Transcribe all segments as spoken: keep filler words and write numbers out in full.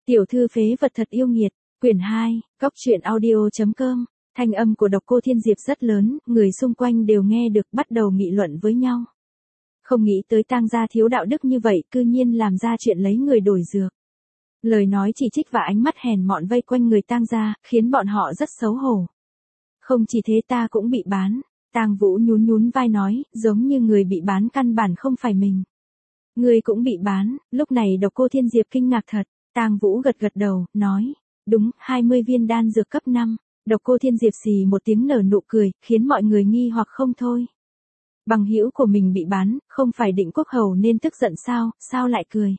Tiểu thư phế vật thật yêu nghiệt, quyển hai, cóc truyện audio chấm com. Thanh âm của Độc Cô Thiên Diệp rất lớn, người xung quanh đều nghe được, bắt đầu nghị luận với nhau. Không nghĩ tới tang gia thiếu đạo đức như vậy, cư nhiên làm ra chuyện lấy người đổi dược. Lời nói chỉ trích và ánh mắt hèn mọn vây quanh người tang gia, khiến bọn họ rất xấu hổ. Không chỉ thế, ta cũng bị bán. Tang Vũ nhún nhún vai nói, giống như người bị bán căn bản không phải mình. Người cũng bị bán. Lúc này Độc Cô Thiên Diệp kinh ngạc thật. Tang Vũ gật gật đầu, nói, đúng, hai mươi viên đan dược cấp năm. Độc Cô Thiên Diệp xì một tiếng nở nụ cười, khiến mọi người nghi hoặc không thôi. Bằng hữu của mình bị bán, không phải Định Quốc Hầu nên tức giận sao, sao lại cười?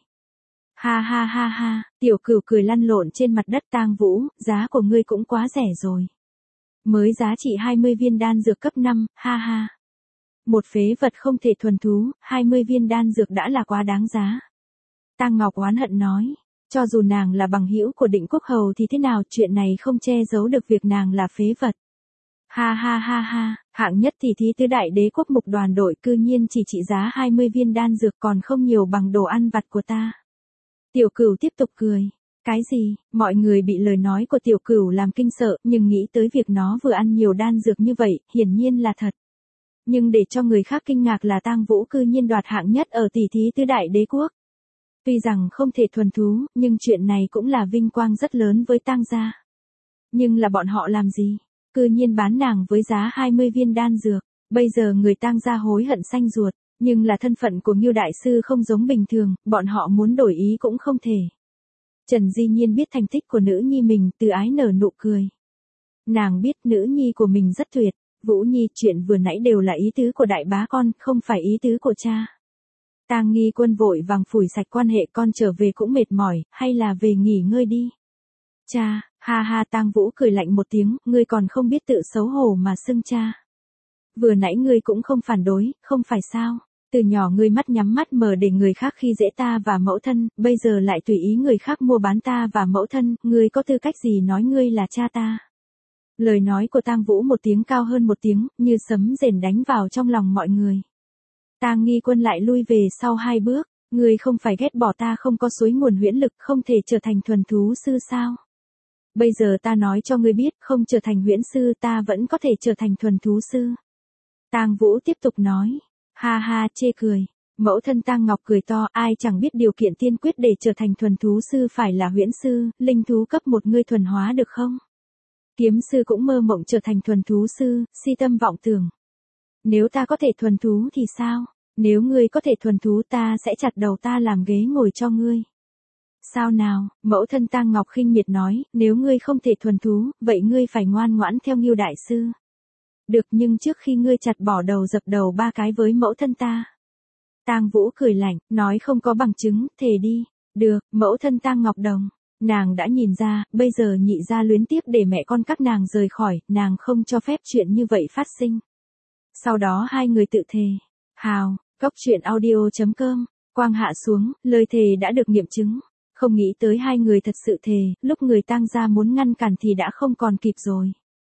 Ha ha ha ha, Tiểu Cửu cười lăn lộn trên mặt đất. Tang Vũ, giá của ngươi cũng quá rẻ rồi. Mới giá trị hai mươi viên đan dược cấp năm, ha ha. Một phế vật không thể thuần thú, hai mươi viên đan dược đã là quá đáng giá. Tang Ngọc oán hận nói, cho dù nàng là bằng hữu của Định Quốc Hầu thì thế nào, chuyện này không che giấu được việc nàng là phế vật. Ha ha ha ha, hạng nhất thì thí tứ đại đế quốc mục đoàn đội cư nhiên chỉ trị giá hai mươi viên đan dược, còn không nhiều bằng đồ ăn vặt của ta. Tiểu Cửu tiếp tục cười. Cái gì? Mọi người bị lời nói của Tiểu Cửu làm kinh sợ, nhưng nghĩ tới việc nó vừa ăn nhiều đan dược như vậy, hiển nhiên là thật. Nhưng để cho người khác kinh ngạc là Tang Vũ cư nhiên đoạt hạng nhất ở tỷ thí tứ đại đế quốc. Tuy rằng không thể thuần thú, nhưng chuyện này cũng là vinh quang rất lớn với Tang gia. Nhưng là bọn họ làm gì? Cư nhiên bán nàng với giá hai mươi viên đan dược. Bây giờ người Tang gia hối hận xanh ruột, nhưng là thân phận của Ngưu đại sư không giống bình thường, bọn họ muốn đổi ý cũng không thể. Trần Di Nhiên biết thành tích của nữ nhi mình, từ ái nở nụ cười. Nàng biết nữ nhi của mình rất tuyệt. Vũ Nhi, chuyện vừa nãy đều là ý tứ của đại bá con, không phải ý tứ của cha. Tang Nghi Quân vội vàng phủi sạch quan hệ, con trở về cũng mệt mỏi, hay là về nghỉ ngơi đi. Cha, ha ha. Tang Vũ cười lạnh một tiếng, ngươi còn không biết tự xấu hổ mà xưng cha. Vừa nãy ngươi cũng không phản đối, không phải sao? Từ nhỏ ngươi mắt nhắm mắt mở để người khác khi dễ ta và mẫu thân, bây giờ lại tùy ý người khác mua bán ta và mẫu thân, ngươi có tư cách gì nói ngươi là cha ta? Lời nói của Tang Vũ một tiếng cao hơn một tiếng, như sấm rền đánh vào trong lòng mọi người. Tang Nghi Quân lại lui về sau hai bước, ngươi không phải ghét bỏ ta không có suối nguồn huyễn lực, không thể trở thành thuần thú sư sao? Bây giờ ta nói cho ngươi biết, không trở thành huyễn sư ta vẫn có thể trở thành thuần thú sư. Tang Vũ tiếp tục nói, ha ha, chê cười. Mẫu thân Tang Ngọc cười to, ai chẳng biết điều kiện tiên quyết để trở thành thuần thú sư phải là huyễn sư, linh thú cấp một ngươi thuần hóa được không? Kiếm sư cũng mơ mộng trở thành thuần thú sư, si tâm vọng tưởng. Nếu ta có thể thuần thú thì sao? Nếu ngươi có thể thuần thú ta sẽ chặt đầu ta làm ghế ngồi cho ngươi. Sao nào? Mẫu thân Tang Ngọc khinh miệt nói, nếu ngươi không thể thuần thú, vậy ngươi phải ngoan ngoãn theo Ngưu đại sư. Được, nhưng trước khi ngươi chặt bỏ đầu dập đầu ba cái với mẫu thân ta. Tang Vũ cười lạnh, nói không có bằng chứng, thề đi. Được, mẫu thân Tang Ngọc đồng. Nàng đã nhìn ra, bây giờ nhị gia luyến tiếc để mẹ con các nàng rời khỏi, nàng không cho phép chuyện như vậy phát sinh. Sau đó hai người tự thề. Hào, cóc truyện audio chấm com. Quang hạ xuống, lời thề đã được nghiệm chứng. Không nghĩ tới hai người thật sự thề, lúc người Tang gia muốn ngăn cản thì đã không còn kịp rồi.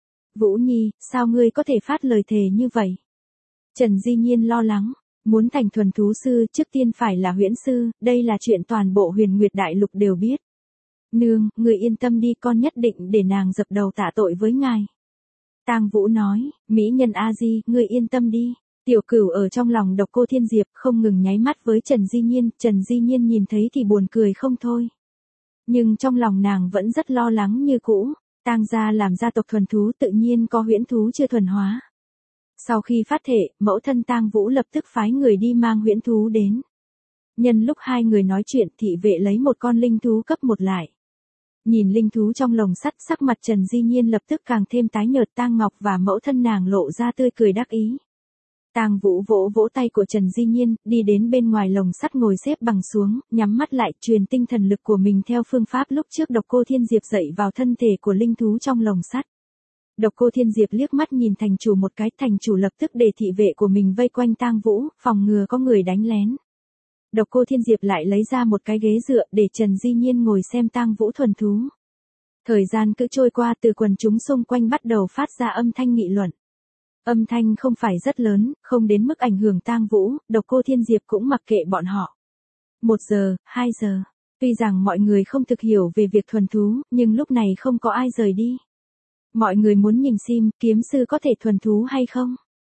Vũ Nhi, sao ngươi có thể phát lời thề như vậy? Trần Di Nhiên lo lắng. Muốn thành thuần thú sư, trước tiên phải là huyễn sư, đây là chuyện toàn bộ Huyền Nguyệt Đại Lục đều biết. Nương, người yên tâm đi, con nhất định để nàng dập đầu tạ tội với ngài. Tang Vũ nói, mỹ nhân A Di, người yên tâm đi. Tiểu Cửu ở trong lòng Độc Cô Thiên Diệp không ngừng nháy mắt với Trần Di Nhiên, Trần Di Nhiên nhìn thấy thì buồn cười không thôi. Nhưng trong lòng nàng vẫn rất lo lắng như cũ, Tang gia làm gia tộc thuần thú tự nhiên có huyễn thú chưa thuần hóa. Sau khi phát thệ, mẫu thân Tang Vũ lập tức phái người đi mang huyễn thú đến. Nhân lúc hai người nói chuyện, thị vệ lấy một con linh thú cấp một lại. Nhìn linh thú trong lồng sắt, sắc mặt Trần Di Nhiên lập tức càng thêm tái nhợt. Tang Ngọc và mẫu thân nàng lộ ra tươi cười đắc ý. Tang Vũ vỗ vỗ tay của Trần Di Nhiên, đi đến bên ngoài lồng sắt ngồi xếp bằng xuống, nhắm mắt lại, truyền tinh thần lực của mình theo phương pháp lúc trước Độc Cô Thiên Diệp dạy vào thân thể của linh thú trong lồng sắt. Độc Cô Thiên Diệp liếc mắt nhìn thành chủ một cái, thành chủ lập tức để thị vệ của mình vây quanh Tang Vũ, phòng ngừa có người đánh lén. Độc Cô Thiên Diệp lại lấy ra một cái ghế dựa để Trần Di Nhiên ngồi xem Tang Vũ thuần thú. Thời gian cứ trôi qua, từ quần chúng xung quanh bắt đầu phát ra âm thanh nghị luận. Âm thanh không phải rất lớn, không đến mức ảnh hưởng Tang Vũ, Độc Cô Thiên Diệp cũng mặc kệ bọn họ. Một giờ, hai giờ, Tuy rằng mọi người không thực hiểu về việc thuần thú, nhưng lúc này không có ai rời đi. Mọi người muốn nhìn xem, kiếm sư có thể thuần thú hay không?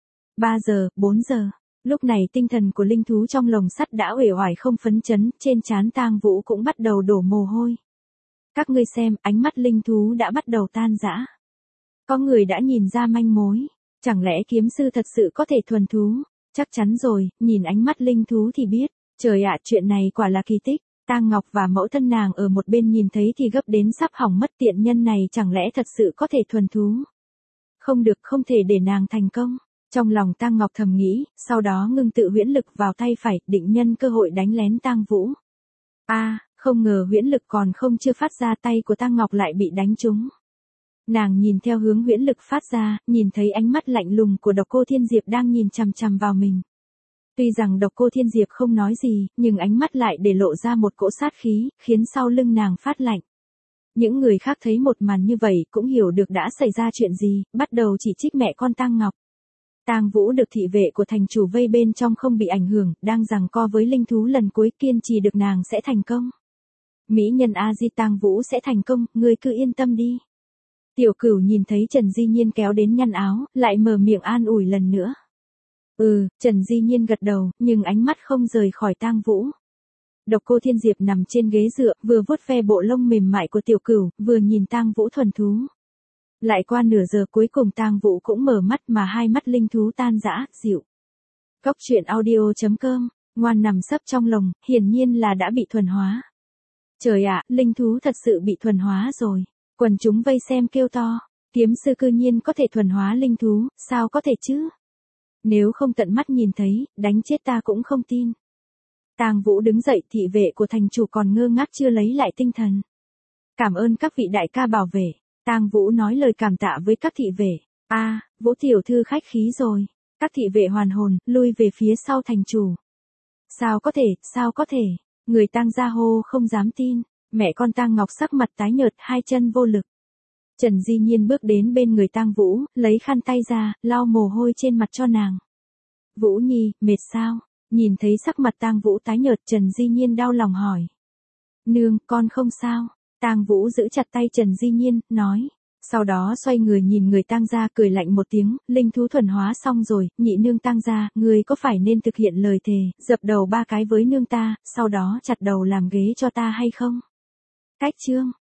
ba giờ, bốn giờ. Lúc này tinh thần của linh thú trong lồng sắt đã uể oải không phấn chấn, trên trán Tang Vũ cũng bắt đầu đổ mồ hôi. Các ngươi xem, ánh mắt linh thú đã bắt đầu tan rã. Có người đã nhìn ra manh mối. Chẳng lẽ kiếm sư thật sự có thể thuần thú? Chắc chắn rồi, nhìn ánh mắt linh thú thì biết. Trời ạ, chuyện này quả là kỳ tích. Tang Ngọc và mẫu thân nàng ở một bên nhìn thấy thì gấp đến sắp hỏng mất, tiện nhân này chẳng lẽ thật sự có thể thuần thú? Không được, không thể để nàng thành công. Trong lòng Tang Ngọc thầm nghĩ, sau đó ngưng tự huyễn lực vào tay phải, định nhân cơ hội đánh lén Tang Vũ. A, à, không ngờ huyễn lực còn không chưa phát ra, tay của Tang Ngọc lại bị đánh trúng. Nàng nhìn theo hướng huyễn lực phát ra, nhìn thấy ánh mắt lạnh lùng của Độc Cô Thiên Diệp đang nhìn chằm chằm vào mình. Tuy rằng Độc Cô Thiên Diệp không nói gì, nhưng ánh mắt lại để lộ ra một cỗ sát khí, khiến sau lưng nàng phát lạnh. Những người khác thấy một màn như vậy cũng hiểu được đã xảy ra chuyện gì, bắt đầu chỉ trích mẹ con Tang Ngọc. Tang Vũ được thị vệ của thành chủ vây bên trong không bị ảnh hưởng, đang giằng co với linh thú lần cuối, kiên trì được nàng sẽ thành công. Mỹ nhân A Di, Tang Vũ sẽ thành công, ngươi cứ yên tâm đi. Tiểu Cửu nhìn thấy Trần Di Nhiên kéo đến nhăn áo, lại mở miệng an ủi lần nữa. Ừ, Trần Di Nhiên gật đầu, nhưng ánh mắt không rời khỏi Tang Vũ. Độc Cô Thiên Diệp nằm trên ghế dựa, vừa vuốt ve bộ lông mềm mại của Tiểu Cửu, vừa nhìn Tang Vũ thuần thú. Lại qua nửa giờ cuối cùng Tang Vũ cũng mở mắt mà hai mắt linh thú tan rã, dịu. Cốc truyện audio chấm com, ngoan nằm sấp trong lồng, hiển nhiên là đã bị thuần hóa. Trời ạ, linh thú thật sự bị thuần hóa rồi. Quần chúng vây xem kêu to, kiếm sư cư nhiên có thể thuần hóa linh thú, sao có thể chứ? Nếu không tận mắt nhìn thấy, đánh chết ta cũng không tin. Tang Vũ đứng dậy, thị vệ của thành chủ còn ngơ ngác chưa lấy lại tinh thần. Cảm ơn các vị đại ca bảo vệ. Tang Vũ nói lời cảm tạ với các thị vệ. A, à, Vũ tiểu thư khách khí rồi. Các thị vệ hoàn hồn, lui về phía sau thành chủ. Sao có thể, sao có thể? Người Tang gia hô không dám tin. Mẹ con Tang Ngọc sắc mặt tái nhợt, hai chân vô lực. Trần Di Nhiên bước đến bên người Tang Vũ, lấy khăn tay ra, lau mồ hôi trên mặt cho nàng. Vũ Nhi, mệt sao? Nhìn thấy sắc mặt Tang Vũ tái nhợt, Trần Di Nhiên đau lòng hỏi. Nương, con không sao. Tang Vũ giữ chặt tay Trần Di Nhiên, nói. Sau đó xoay người nhìn người Tang gia cười lạnh một tiếng, linh thú thuần hóa xong rồi, nhị nương Tang gia, người có phải nên thực hiện lời thề, dập đầu ba cái với nương ta, sau đó chặt đầu làm ghế cho ta hay không? Cách chương.